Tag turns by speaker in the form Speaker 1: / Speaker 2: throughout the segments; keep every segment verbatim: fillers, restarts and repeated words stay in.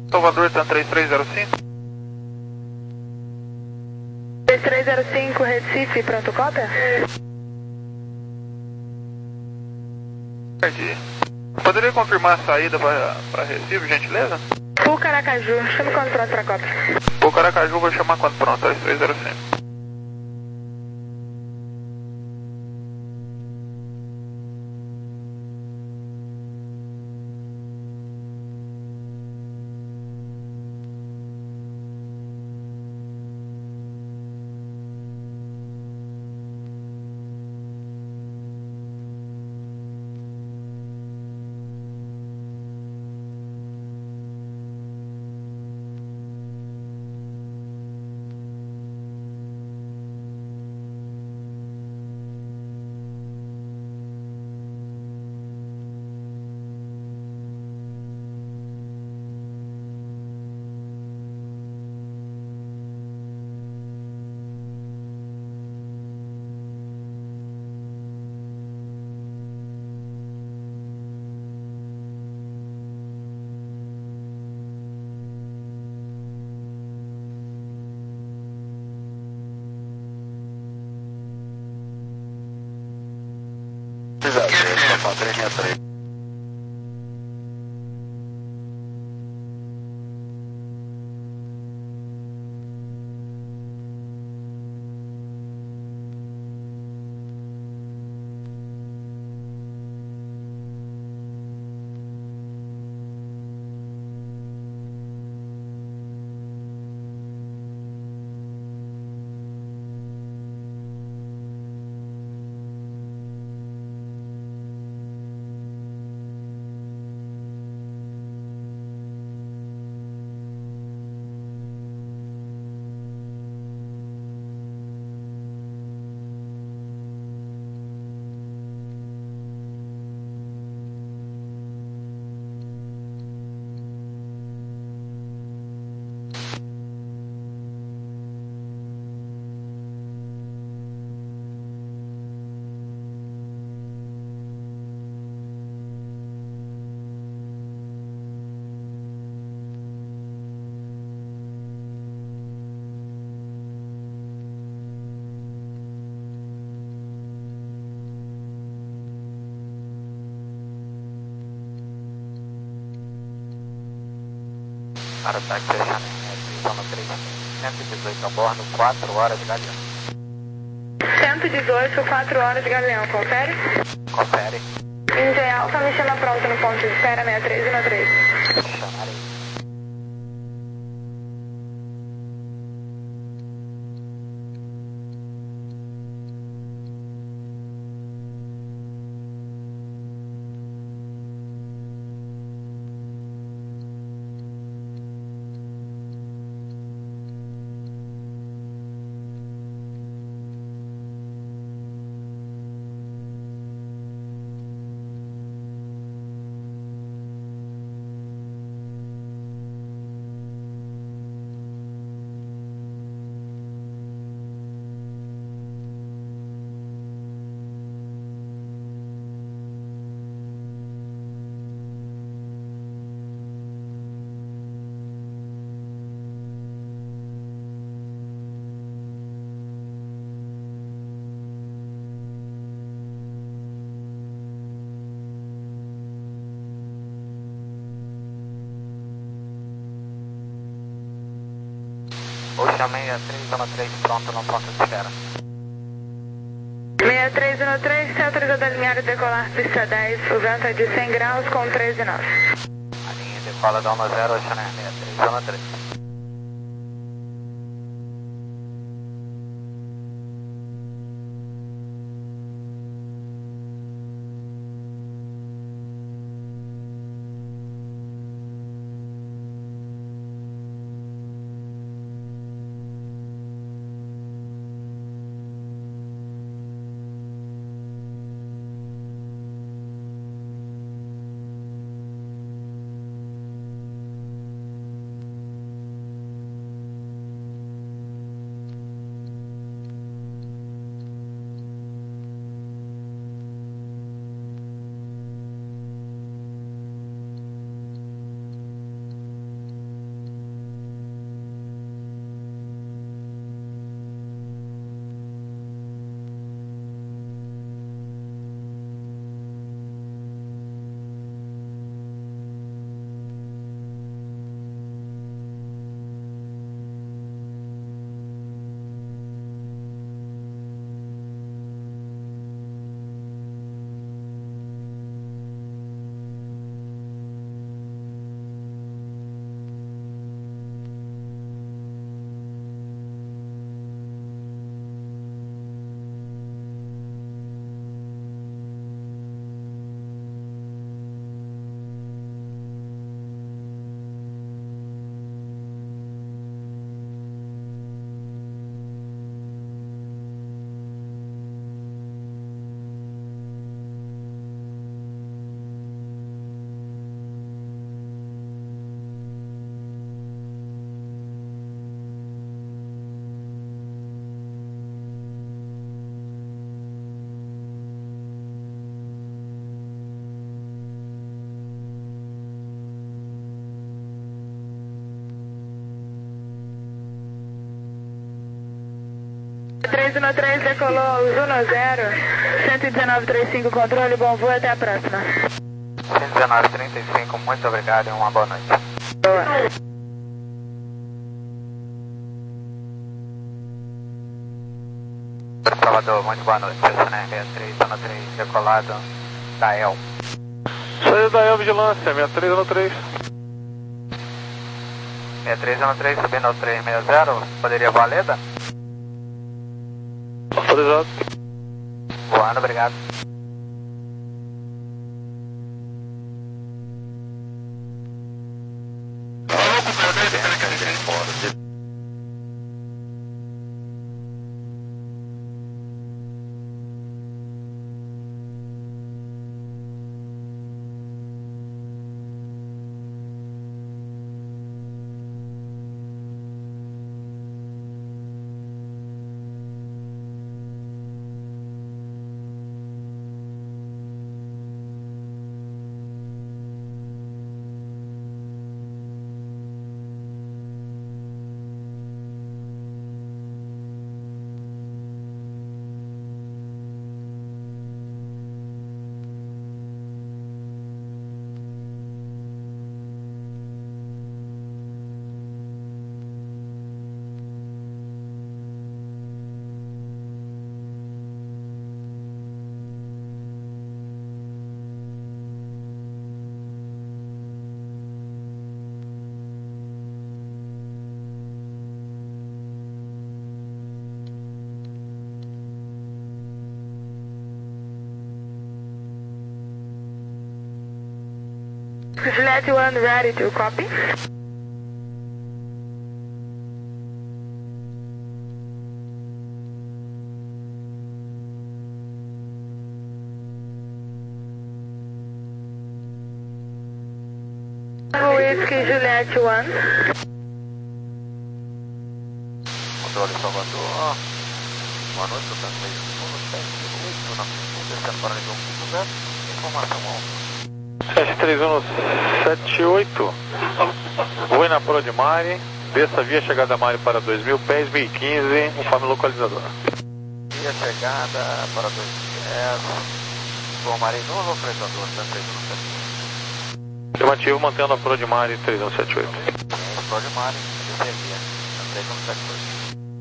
Speaker 1: Salvador, tá três três zero cinco.
Speaker 2: três três zero cinco, Recife, pronto, cópia?
Speaker 1: Perdi. Poderia confirmar a saída para Recife, gentileza?
Speaker 2: Full Caracaju, chama quando pronto para cópia.
Speaker 1: Full Caracaju, vou chamar quando pronto, três três zero cinco. três seis três. Para o táxi fechando em zona três, cento e dezoito a bordo, quatro horas de Galeão.
Speaker 2: cento e dezoito, quatro horas de Galeão, confere?
Speaker 1: Confere.
Speaker 2: India Alfa, me chama pronto no ponto de espera sessenta e três e três.
Speaker 1: Chamarei. Oxa sessenta e três, zona três, pronto no ponto de espera.
Speaker 2: sessenta e três e três, se autorizado a alinhar e decolar pista dez, o vento é de cem graus com treze nós.
Speaker 1: A linha decola da onda zero, Oxa sessenta e três, zona três.
Speaker 2: três um três, decolou um zero, cento e dezenove trinta e cinco, controle, bom voo, até a próxima.
Speaker 1: cento e dezenove trinta e cinco, muito obrigado e uma boa noite.
Speaker 2: Boa.
Speaker 1: Salvador, muito boa noite. Cessna sessenta e três, zona três, decolado, Dael.
Speaker 3: Saída Dael, vigilância, sessenta e três, zona três.
Speaker 1: sessenta e três, zona três, subindo ao trezentos e sessenta, poderia voar Leda?
Speaker 3: Autorizado.
Speaker 1: Voando, obrigado.
Speaker 2: Juliet one ready to copy. Whiskey Juliet one.
Speaker 1: Controle Salvador. Boa noite, eu tenho segundo, sete oito, na segunda, descendo para nível um zero, informação alta.
Speaker 3: sete três um sete oito, voe na Pro de Mare, desça via chegada Mare para dois mil pés, mil e quinze, informe localizador.
Speaker 1: Via chegada para dois mil pés, formarei novo localizador, três um sete oito.
Speaker 3: Afirmativo, mantendo a Pro de Mare três um sete oito.
Speaker 1: Pro de Mare, desceria, três um sete oito.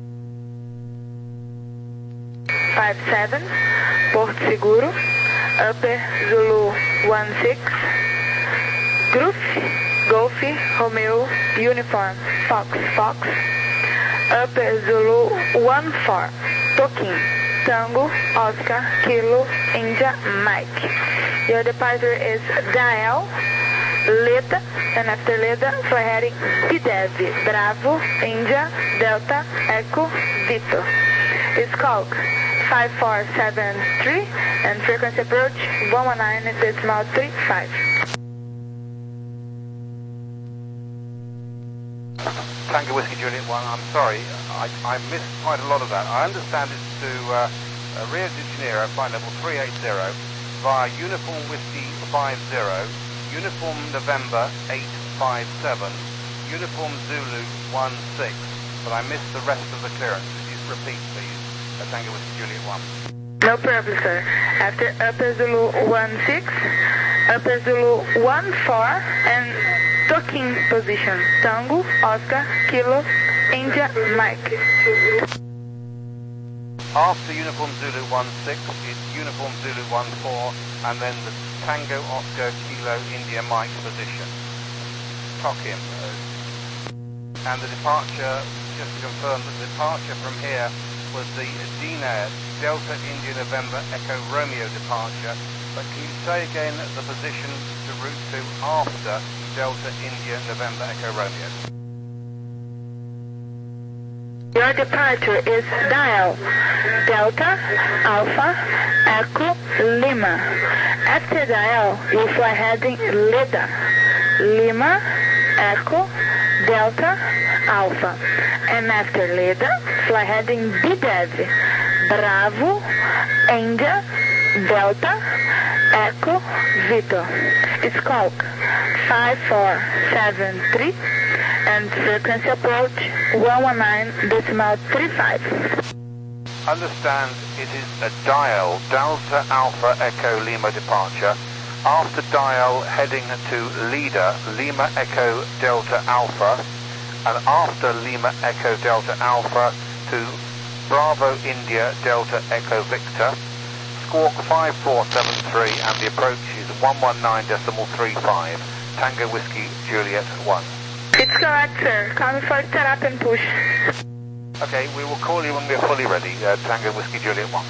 Speaker 2: cinquenta e sete, Porto Seguro, Upper Zulu one six, Groove, Golf, Romeo, Uniform, Fox, Fox, Upper Zulu one four, Tokin, Tango, Oscar, Kilo, India, Mike. Your departure is Dael, Leda, and after Leda, fly heading P D E V, Bravo, India, Delta, Echo, Victor. Skulk five four seven three and frequency approach one one nine decimal three five.
Speaker 4: Tango Whiskey Juliet one, I'm sorry, I, I missed quite a lot of that. I understand it's to uh, uh, Rio de Janeiro, flight level three eighty, via Uniform Whiskey five zero, Uniform November eight five seven, Uniform Zulu one six, but I missed the rest of the clearance. Could you repeat, please? Uh, Tango Whiskey Juliet one.
Speaker 2: No problem, sir. After Upper Zulu one six, Upper Zulu one four, and docking position, Tango, Oscar, Kilo, India, Mike.
Speaker 4: After Uniform Zulu one six, it's Uniform Zulu one four, and then the Tango, Oscar, Kilo, India, Mike position. Talk him. Uh, and the departure, just to confirm, that the departure from here was the D N A D, Delta India November Echo Romeo departure, but can you say again the position to route to after Delta India November Echo Romeo?
Speaker 2: Your departure is Dial, Delta, Alpha, Echo, Lima. After Dial, you fly heading Leda, Lima, Echo, Delta, Alpha. And after Leda, fly heading B D E V, Bravo, India, Delta, Echo, Victor. Skulk five four seven three and frequency approach one one nine decimal three five.
Speaker 4: Understand it is a dial, Delta Alpha Echo Lima departure. After dial heading to leader, Lima Echo Delta Alpha, and after Lima Echo Delta Alpha to Bravo India Delta Echo Victor, squawk five four seven three, and the approach is one one nine decimal three five, Tango Whiskey Juliet one.
Speaker 2: It's correct, sir. Call me for setup and push.
Speaker 4: Okay, we will call you when we're fully ready, uh, Tango Whiskey Juliet one.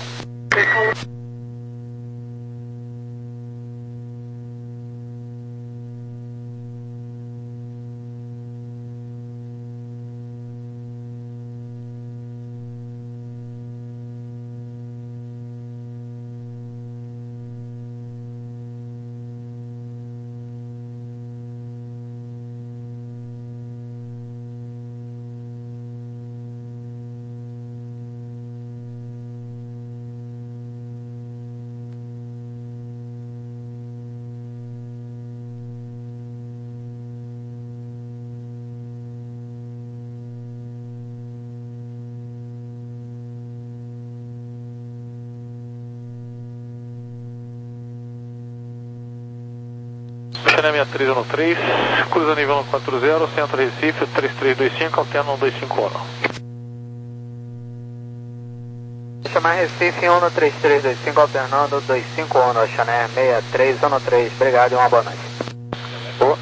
Speaker 3: Cinema três um três, cruza nível um quatro zero, centro Recife, três três dois cinco, alterna um dois cinco um.
Speaker 5: Chamar Recife um três três dois cinco, alternando dois cinco um, Chané seis três um três, obrigado e uma boa noite.
Speaker 3: Boa.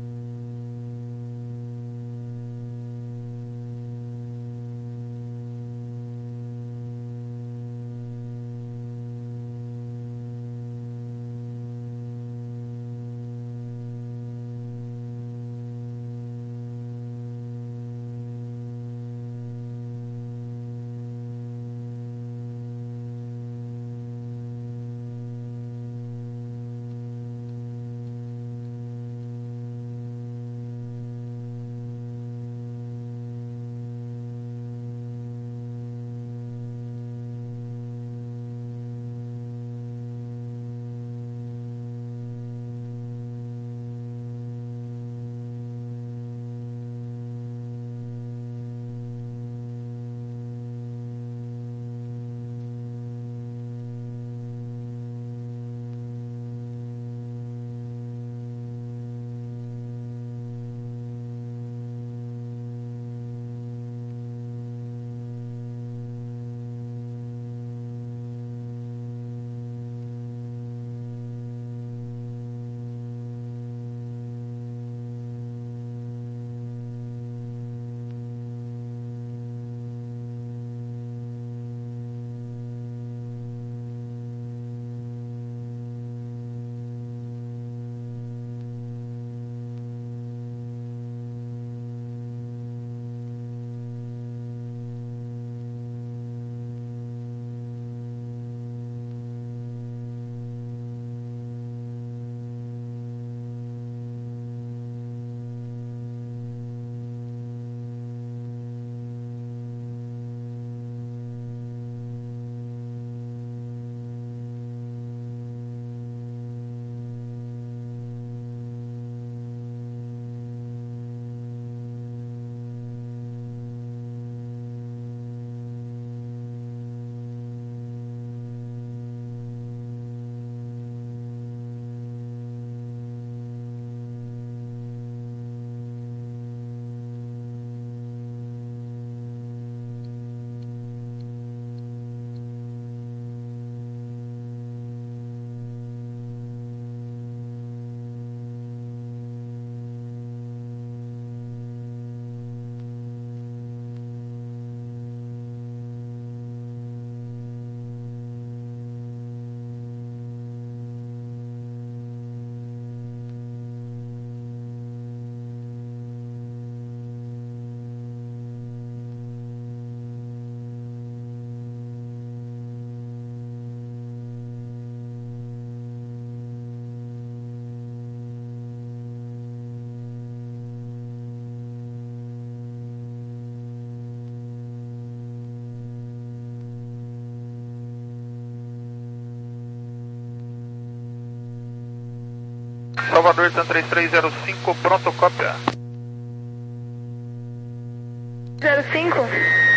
Speaker 4: Salvador, três três zero cinco, pronto, cópia.
Speaker 2: zero cinco?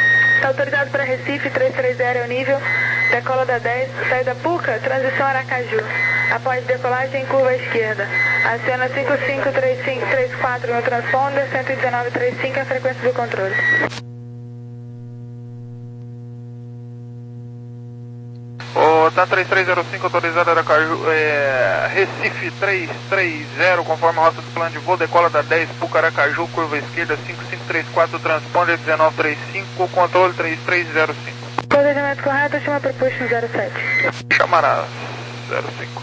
Speaker 2: Está autorizado para Recife, trezentos e trinta é o nível. Decola da dez, saída Puca, transição Aracaju. Após decolagem, curva à esquerda. Aciona cinco cinco três cinco três quatro no transponder, cento e dezenove trinta e cinco é a frequência do controle.
Speaker 6: O T A três três zero cinco autorizado Aracaju, é, Recife trezentos e trinta, conforme a rota do plano de voo, decola da dez, Puca Aracaju, curva esquerda cinco cinco três quatro, transponder dezenove trinta e cinco, controle três três zero cinco.
Speaker 2: Planejamento correto, chama Propulsion zero sete.
Speaker 6: Chamará zero cinco.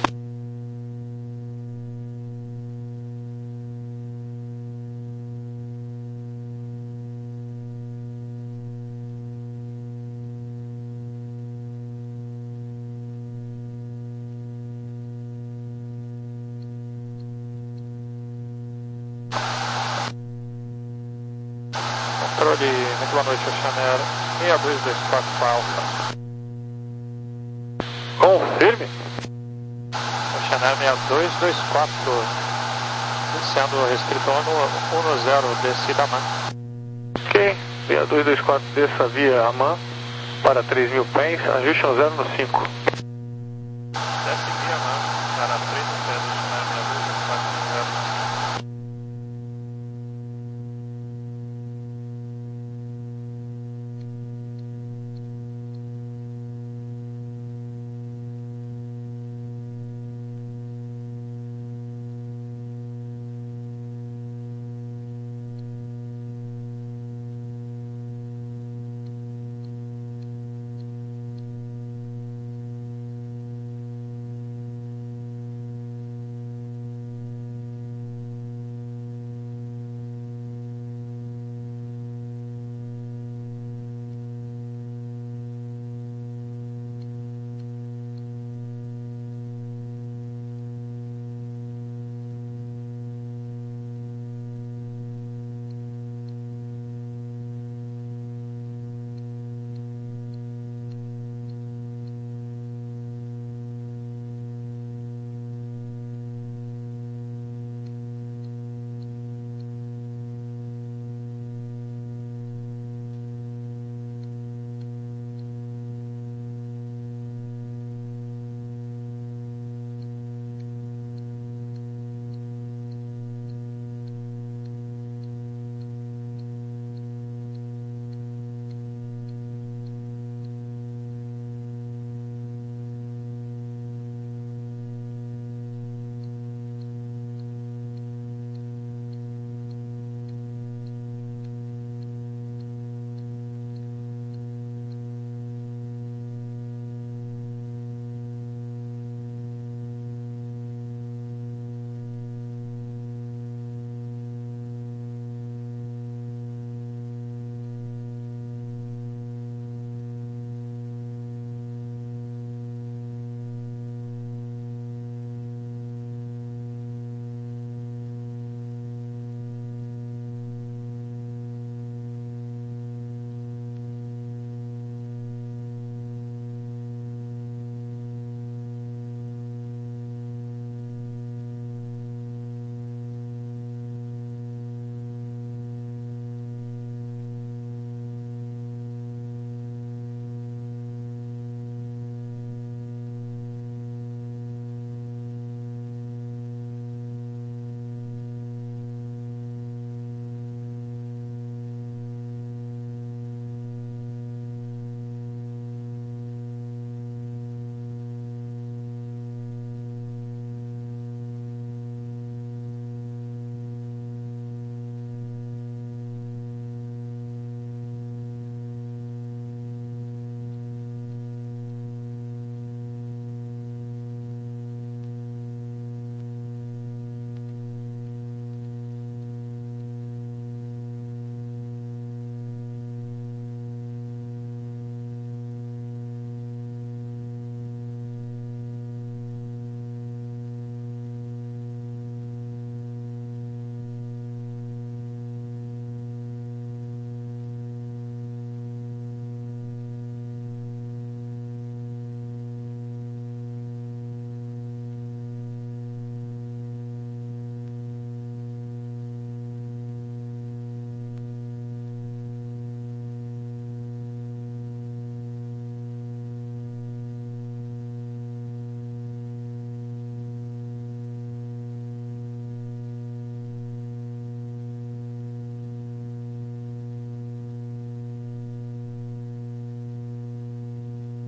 Speaker 3: Controle, muito boa noite, Oceanair seis dois dois quatro para Alfa. Confirme. Oceanair seis dois dois quatro, sendo restrito ano dez, descida AMAN. Ok, seis dois dois quatro, desça via AMAN para três mil pés, ajuste no zero no cinco. Desce via AMAN para três mil pés, Oceanair seis dois dois quatro zero.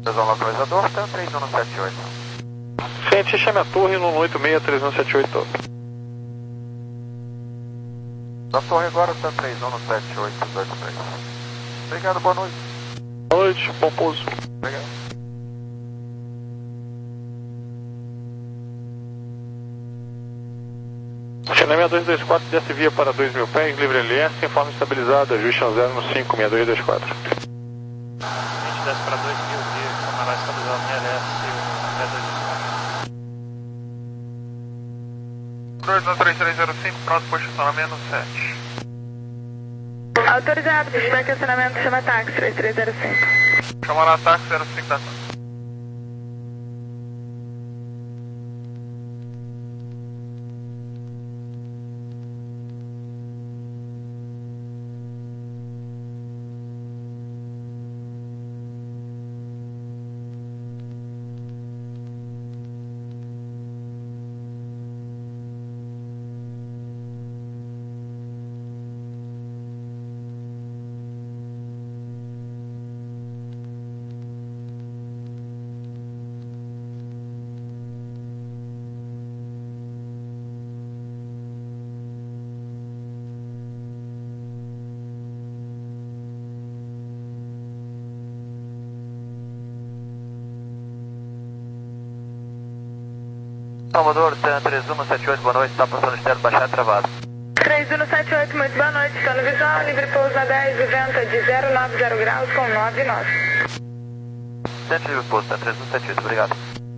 Speaker 1: Visão localizador, T A três um sete oito.
Speaker 3: Ciente, chame a torre no oito seis três um sete oito.
Speaker 1: Da torre agora, T A três um sete oito dois três. Obrigado, boa noite.
Speaker 3: Boa noite, bom pouso.
Speaker 1: Obrigado.
Speaker 3: China seis dois dois quatro, desce via para dois mil pés, livre L S, em forma estabilizada, ajuste no zero no cinco seis dois dois quatro.
Speaker 7: A gente desce para dois mil via, camarada estabilizado no L S, seis dois dois quatro.
Speaker 6: dois um três três zero cinco, pronto para estacionamento sete.
Speaker 2: Autorizado, feedback estacionamento, chama táxi três três zero cinco.
Speaker 6: Chamar ataque zero cinco da tarde.
Speaker 1: Salvador, T A três um sete oito, boa noite, está passando externo, baixado travado.
Speaker 2: três um sete oito, muito boa noite, está no visual, livre pouso a dez e venta de zero nove zero graus com nove nove.
Speaker 1: Centro livre pouso, T A três um sete oito, obrigado.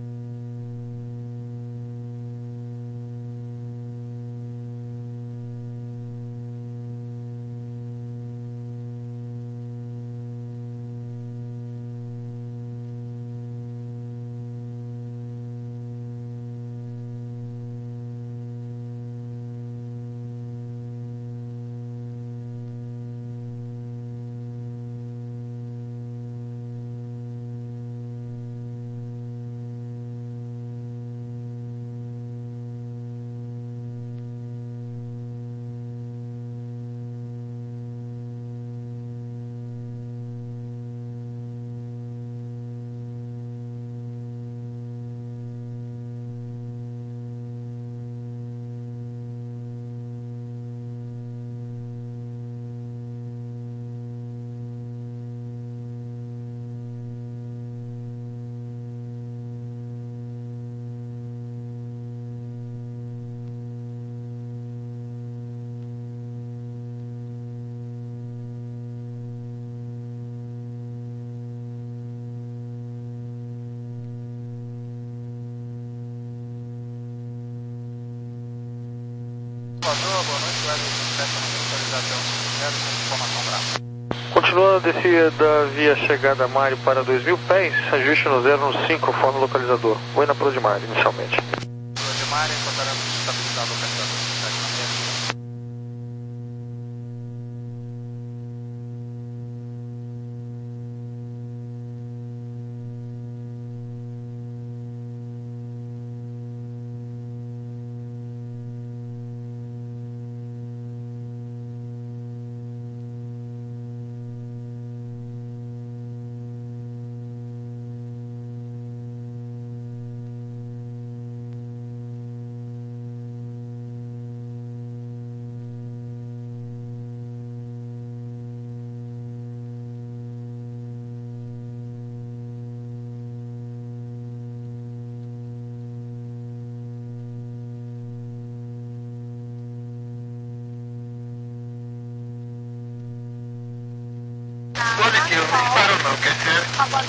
Speaker 3: Continuando a descida via chegada Mário para dois mil pés, ajuste no zero no cinco, conforme localizador. Foi na Pro de Mário, inicialmente.
Speaker 7: Pro de Mário, encontraremos estabilizado o localizador.
Speaker 6: Olha aqui, eu não espero não, quer dizer...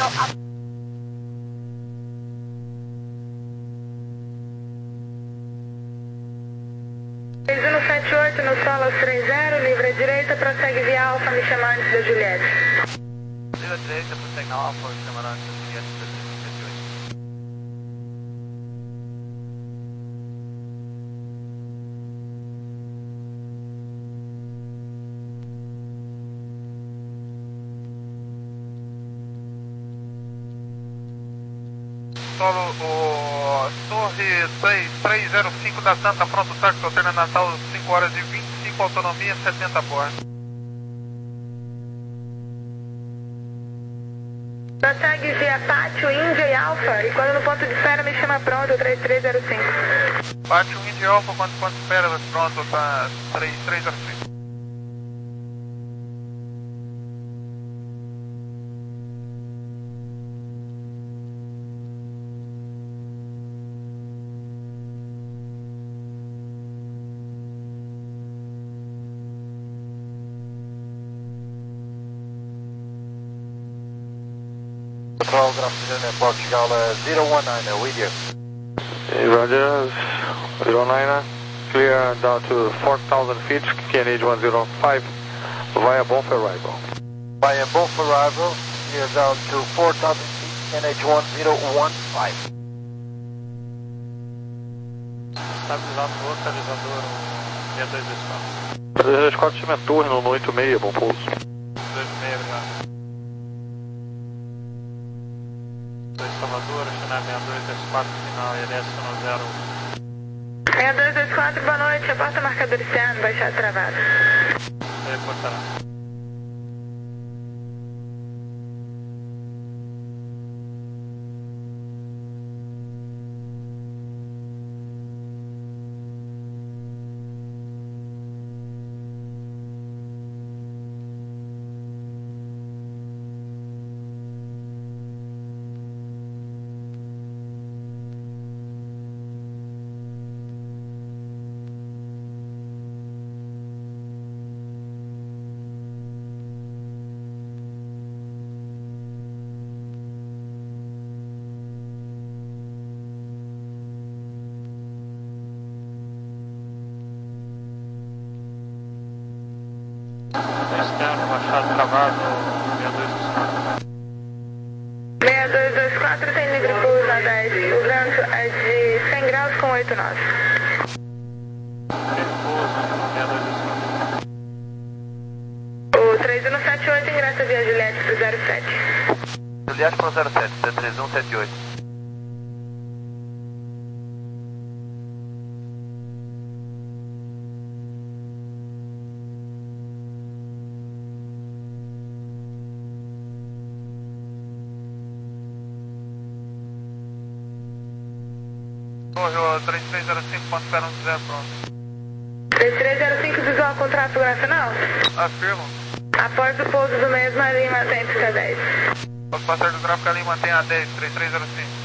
Speaker 2: três um sete oito no solo três zero, livre à direita, prossegue via Alfa, me chamar antes da Juliette.
Speaker 7: Livre à direita, prossegue na Alfa, me chamar antes da Juliette, três um sete oito.
Speaker 6: Solo, o Torre três zero cinco da Santa, pronto, táxi, Hotel Natal, cinco horas e vinte e cinco, autonomia, setenta bordo.
Speaker 2: Prossegue via Pátio, Índia e Alfa. E quando no ponto de espera me chama pronto, três três zero cinco.
Speaker 6: Pátio, Índia e Alfa, quando ponto de espera, pronto, tá três três zero cinco.
Speaker 1: Control, good afternoon, Portugal uh, zero one nine, uh, with you.
Speaker 3: Hey, Roger, zero nine, clear down to four thousand feet, K N H one zero five, via both arrival.
Speaker 1: Via both arrival, clear down to four thousand feet, K N H one zero one five.
Speaker 7: Estabilizado no localizador seis dois dois quatro.
Speaker 3: seis dois quatro, time a torre no oito seis, bom pouso.
Speaker 7: dois seis, obrigado. Salvador, China seis dois dois quatro, final I L S um zero.
Speaker 2: seis dois dois quatro, boa noite. Reporta marcador externo, baixado travado.
Speaker 7: Reportará. Externo, baixado travado, seis dois dois quatro.
Speaker 2: seis dois dois quatro tem livre pouso a dez. O vento é de cem graus com oito nós.
Speaker 7: Livre pouso, seis dois dois quatro.
Speaker 2: O três um sete oito ingressa via Juliette pro zero sete.
Speaker 1: Juliette pro zero sete, C três um sete oito.
Speaker 6: Correu três três zero cinco, ponto espera um zero, pronto.
Speaker 2: três três zero cinco visual com tráfego nacional.
Speaker 6: Afirmo.
Speaker 2: Após o pouso do mesmo, a linha mantém P C dez.
Speaker 6: Os passageiros do tráfego ali mantém a dez, três três zero cinco.